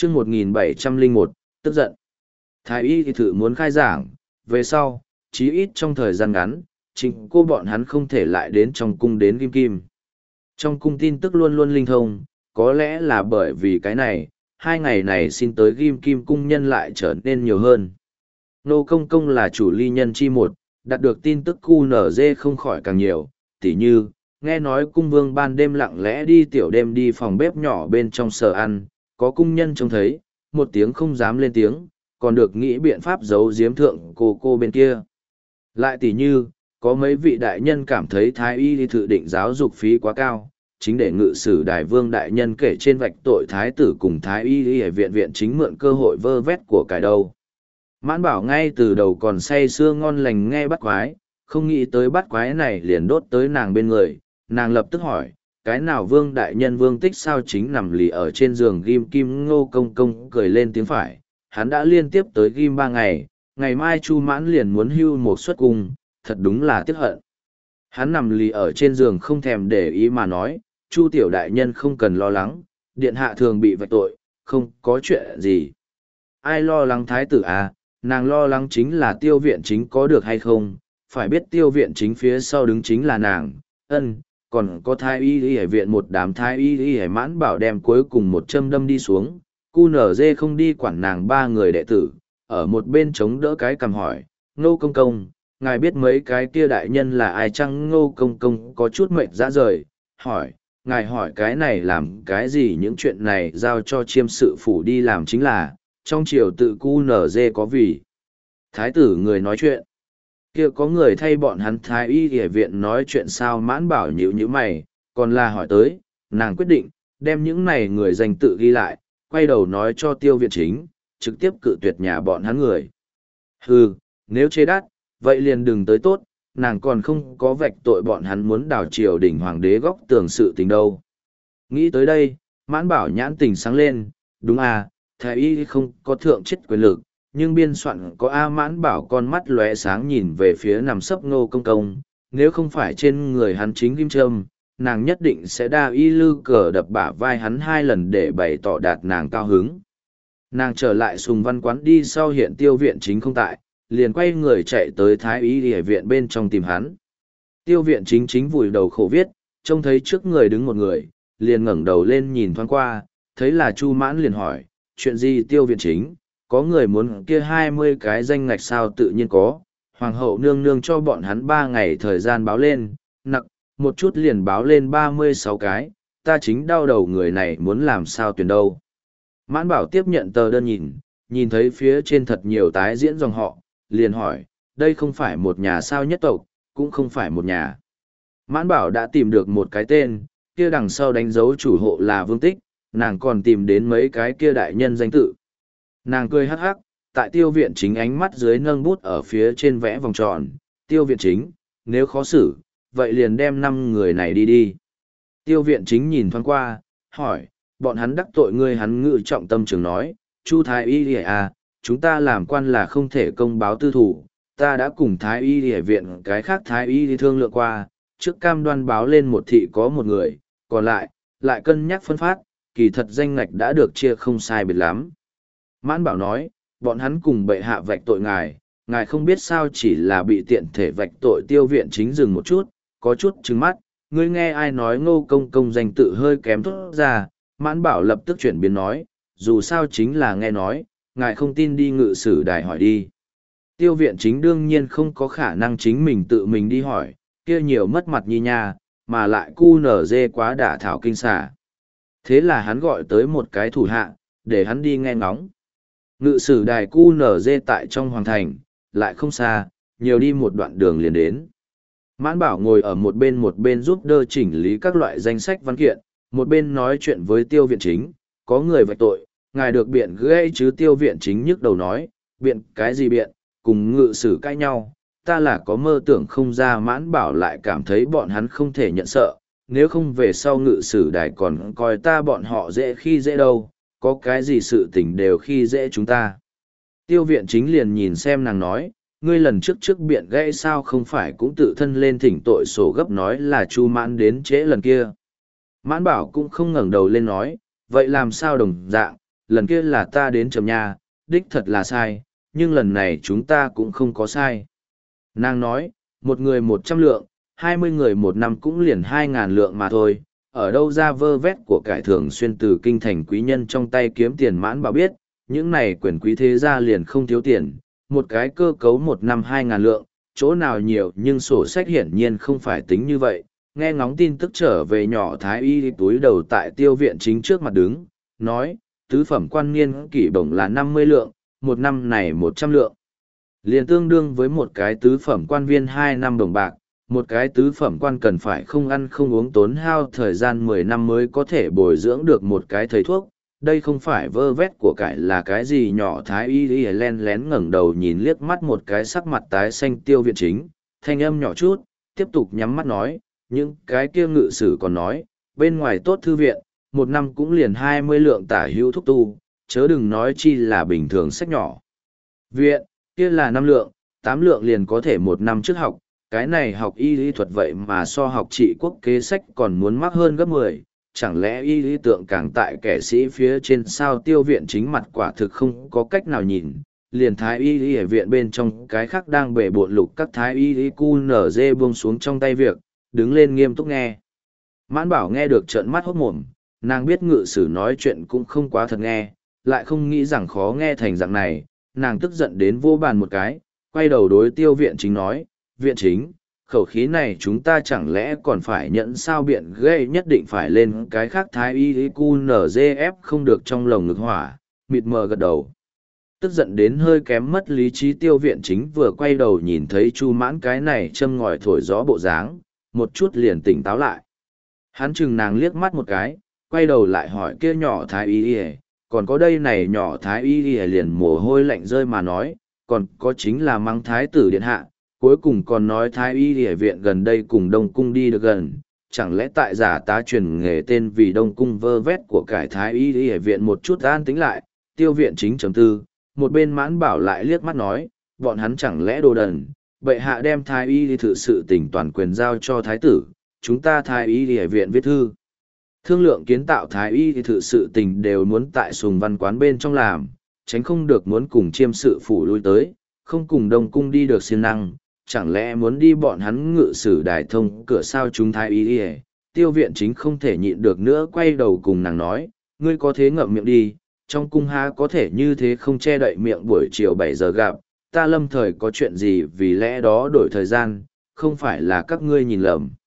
chương 1701, tức giận. Thái y thì thử muốn khai giảng, về sau, chí ít trong thời gian ngắn, chính cô bọn hắn không thể lại đến trong cung đến Kim Kim. Trong cung tin tức luôn luôn linh thông, có lẽ là bởi vì cái này, 2 ngày này xin tới Kim Kim cung nhân lại trở nên nhiều hơn. Nô Công Công là chủ ly nhân chi một, đạt được tin tức QNZ không khỏi càng nhiều, tỉ như, nghe nói cung vương ban đêm lặng lẽ đi tiểu đêm đi phòng bếp nhỏ bên trong sở ăn, có cung nhân trông thấy, một tiếng không dám lên tiếng, còn được nghĩ biện pháp giấu giếm thượng cô bên kia. Lại tỉ như, có mấy vị đại nhân cảm thấy thái y đi thự định giáo dục phí quá cao, chính để ngự sử đại vương đại nhân kể trên vạch tội thái tử cùng thái y ở viện chính mượn cơ hội vơ vét của cải đâu. Mãn Bảo ngay từ đầu còn say sưa ngon lành nghe bắt quái, không nghĩ tới bắt quái này liền đốt tới nàng bên người, nàng lập tức hỏi, cái nào vương đại nhân vương tích sao chính nằm lì ở trên giường ghim kim Ngô Công Công cười lên tiếng phải, hắn đã liên tiếp tới ghim 3 ngày, ngày mai Chu Mãn liền muốn hưu một suất cung, thật đúng là tiếc hận. Hắn nằm lì ở trên giường không thèm để ý mà nói, Chu tiểu đại nhân không cần lo lắng, điện hạ thường bị vạch tội, không có chuyện gì. Ai lo lắng thái tử à, nàng lo lắng chính là Tiêu Viện Chính có được hay không, phải biết Tiêu Viện Chính phía sau đứng chính là nàng, còn có thái y y viện một đám thái y y Mãn Bảo đem cuối cùng một châm đâm đi xuống, QNZ không đi quản nàng 3 người đệ tử, ở một bên chống đỡ cái cầm hỏi, Ngô Công Công, ngài biết mấy cái kia đại nhân là ai chăng? Ngô Công Công có chút mệt ra rời, hỏi, ngài hỏi cái này làm cái gì? Những chuyện này giao cho chiêm sự phủ đi làm chính là, trong triều tự QNZ có vì thái tử người nói chuyện, kia có người thay bọn hắn thái y y viện nói chuyện sao? Mãn Bảo nhíu nhíu mày, còn là hỏi tới, nàng quyết định đem những này người danh tự ghi lại, quay đầu nói cho Tiêu Viện Chính, trực tiếp cự tuyệt nhà bọn hắn người. Hừ, nếu chê đắt, vậy liền đừng tới tốt, nàng còn không có vạch tội bọn hắn muốn đảo triều đỉnh hoàng đế góc tường sự tình đâu. Nghĩ tới đây, Mãn Bảo nhãn tình sáng lên, đúng à, thái y không có thượng chết quyền lực, nhưng biên soạn có A. Mãn Bảo con mắt lóe sáng nhìn về phía nằm sấp Ngô Công Công, nếu không phải trên người hắn chính kim trâm, nàng nhất định sẽ đa y lư cờ đập bả vai hắn 2 lần để bày tỏ đạt nàng cao hứng. Nàng trở lại Sùng Văn Quán đi sau hiện Tiêu Viện Chính không tại, liền quay người chạy tới thái y y viện bên trong tìm hắn. Tiêu Viện Chính vùi đầu khổ viết, trông thấy trước người đứng một người, liền ngẩng đầu lên nhìn thoáng qua, thấy là Chu Mãn liền hỏi, chuyện gì? Tiêu Viện Chính, có người muốn kia 20 cái danh ngạch sao? Tự nhiên có, hoàng hậu nương nương cho bọn hắn 3 ngày thời gian báo lên, nặng, một chút liền báo lên 36 cái, ta chính đau đầu người này muốn làm sao tuyển đâu. Mãn Bảo tiếp nhận tờ đơn nhìn thấy phía trên thật nhiều tái diễn dòng họ, liền hỏi, đây không phải một nhà sao? Nhất tộc, cũng không phải một nhà. Mãn Bảo đã tìm được một cái tên, kia đằng sau đánh dấu chủ hộ là Vương Tích, nàng còn tìm đến mấy cái kia đại nhân danh tự. Nàng cười hắc hắc, tại Tiêu Viện Chính ánh mắt dưới nâng bút ở phía trên vẽ vòng tròn, Tiêu Viện Chính, nếu khó xử, vậy liền đem 5 người này đi. Tiêu Viện Chính nhìn thoáng qua, hỏi, bọn hắn đắc tội ngươi? Hắn ngự trọng tâm trường nói, Chu thái y à, chúng ta làm quan là không thể công báo tư thủ, ta đã cùng thái y viện cái khác thái y thương lượng qua, trước cam đoan báo lên một thị có 1 người, còn lại cân nhắc phân phát, kỳ thật danh ngạch đã được chia không sai biệt lắm. Mãn Bảo nói, bọn hắn cùng bệ hạ vạch tội ngài không biết sao? Chỉ là bị tiện thể vạch tội. Tiêu Viện Chính dừng một chút, có chút trừng mắt, ngươi nghe ai nói? Ngô Công Công danh tự hơi kém thốt ra. Mãn Bảo lập tức chuyển biến nói, dù sao chính là nghe nói, ngài không tin đi ngự sử đài hỏi đi. Tiêu Viện Chính đương nhiên không có khả năng chính mình tự mình đi hỏi, kia nhiều mất mặt nhi nha, mà lại QNZ quá đả thảo kinh xà. Thế là hắn gọi tới một cái thủ hạ, để hắn đi nghe ngóng. Ngự sử đài QNZ tại trong hoàng thành, lại không xa, nhiều đi một đoạn đường liền đến. Mãn Bảo ngồi ở một bên giúp đỡ chỉnh lý các loại danh sách văn kiện, một bên nói chuyện với Tiêu Viện Chính, có người vạch tội, ngài được biện gây chứ? Tiêu Viện Chính nhức đầu nói, biện cái gì biện, cùng ngự sử cãi nhau, ta là có mơ tưởng không ra. Mãn Bảo lại cảm thấy bọn hắn không thể nhận sợ, nếu không về sau ngự sử đài còn coi ta bọn họ dễ khi dễ đâu, có cái gì sự tình đều khi dễ chúng ta. Tiêu Viện Chính liền nhìn xem nàng nói, ngươi lần trước biện gãy sao không phải cũng tự thân lên thỉnh tội sổ gấp nói là Chu Mãn đến trễ lần kia. Mãn Bảo cũng không ngẩng đầu lên nói, vậy làm sao đồng dạng, lần kia là ta đến chậm nha, đích thật là sai, nhưng lần này chúng ta cũng không có sai. Nàng nói, một người 100 lượng, 20 người một năm cũng liền 2.000 lượng mà thôi, ở đâu ra vơ vét của cải thường xuyên từ kinh thành quý nhân trong tay kiếm tiền. Mãn Bảo biết, những này quyền quý thế gia liền không thiếu tiền, một cái cơ cấu một năm 2.000 lượng, chỗ nào nhiều, nhưng sổ sách hiển nhiên không phải tính như vậy. Nghe ngóng tin tức trở về, nhỏ thái y túi đầu tại Tiêu Viện Chính trước mặt đứng, nói, tứ phẩm quan niên kỷ bổng là 50 lượng, một năm này 100 lượng. Liền tương đương với một cái tứ phẩm quan viên 2 năm đồng bạc, một cái tứ phẩm quan cần phải không ăn không uống tốn hao thời gian 10 năm mới có thể bồi dưỡng được một cái thầy thuốc. Đây không phải vơ vét của cải là cái gì. Nhỏ thái y len lén ngẩng đầu nhìn liếc mắt một cái, sắc mặt tái xanh Tiêu Viện Chính, thanh âm nhỏ chút, tiếp tục nhắm mắt nói, những cái kia ngự sử còn nói, bên ngoài tốt thư viện, một năm cũng liền 20 lượng tả hữu thuốc tu, chớ đừng nói chi là bình thường sách nhỏ. Viện, kia là 5 lượng, 8 lượng liền có thể một năm trước học, cái này học y lý thuật vậy mà so học trị quốc kế sách còn muốn mắc hơn gấp 10, chẳng lẽ y lý tượng càng tại kẻ sĩ phía trên sao? Tiêu Viện Chính mặt quả thực không có cách nào nhìn, liền thái y lý ở viện bên trong cái khác đang bể bộn lục các thái y lý cu nở dê buông xuống trong tay việc, đứng lên nghiêm túc nghe. Mãn Bảo nghe được trợn mắt hốt mồm, nàng biết ngự sử nói chuyện cũng không quá thật nghe, lại không nghĩ rằng khó nghe thành dạng này, nàng tức giận đến vô bàn một cái, quay đầu đối Tiêu Viện Chính nói, Viện Chính, khẩu khí này chúng ta chẳng lẽ còn phải nhận sao? Biện gây nhất định phải lên cái khác thái y cu nzf không được. Trong lồng ngực hỏa, mịt mờ gật đầu. Tức giận đến hơi kém mất lý trí Tiêu Viện Chính vừa quay đầu nhìn thấy Chu Mãn cái này châm ngòi thổi gió bộ dáng, một chút liền tỉnh táo lại. Hắn chừng nàng liếc mắt một cái, quay đầu lại hỏi kia nhỏ thái y còn có đây này. Nhỏ thái y liền mồ hôi lạnh rơi mà nói, còn có chính là mắng thái tử điện hạ, cuối cùng còn nói thái y địa viện gần đây cùng Đông Cung đi được gần, chẳng lẽ tại giả tá truyền nghề tên vì Đông Cung vơ vét của cải. Thái y địa viện một chút an tính lại, Tiêu Viện Chính chấm tư, một bên Mãn Bảo lại liếc mắt nói, bọn hắn chẳng lẽ đồ đần, bệ hạ đem thái y đi thự sự tỉnh toàn quyền giao cho thái tử, chúng ta thái y địa viện viết thư thương lượng kiến tạo thái y thì thự sự tình đều muốn tại Sùng Văn quán bên trong làm, tránh không được muốn cùng chiêm sự phủ lui tới, không cùng Đông Cung đi được siêng năng, chẳng lẽ muốn đi bọn hắn ngự sử đài thông cửa sao? Chúng thái y đi. Tiêu Viện Chính không thể nhịn được nữa, quay đầu cùng nàng nói, ngươi có thế ngậm miệng đi, trong cung há có thể như thế không che đậy miệng. Buổi chiều 7 giờ gặp, ta lâm thời có chuyện gì, vì lẽ đó đổi thời gian, không phải là các ngươi nhìn lầm.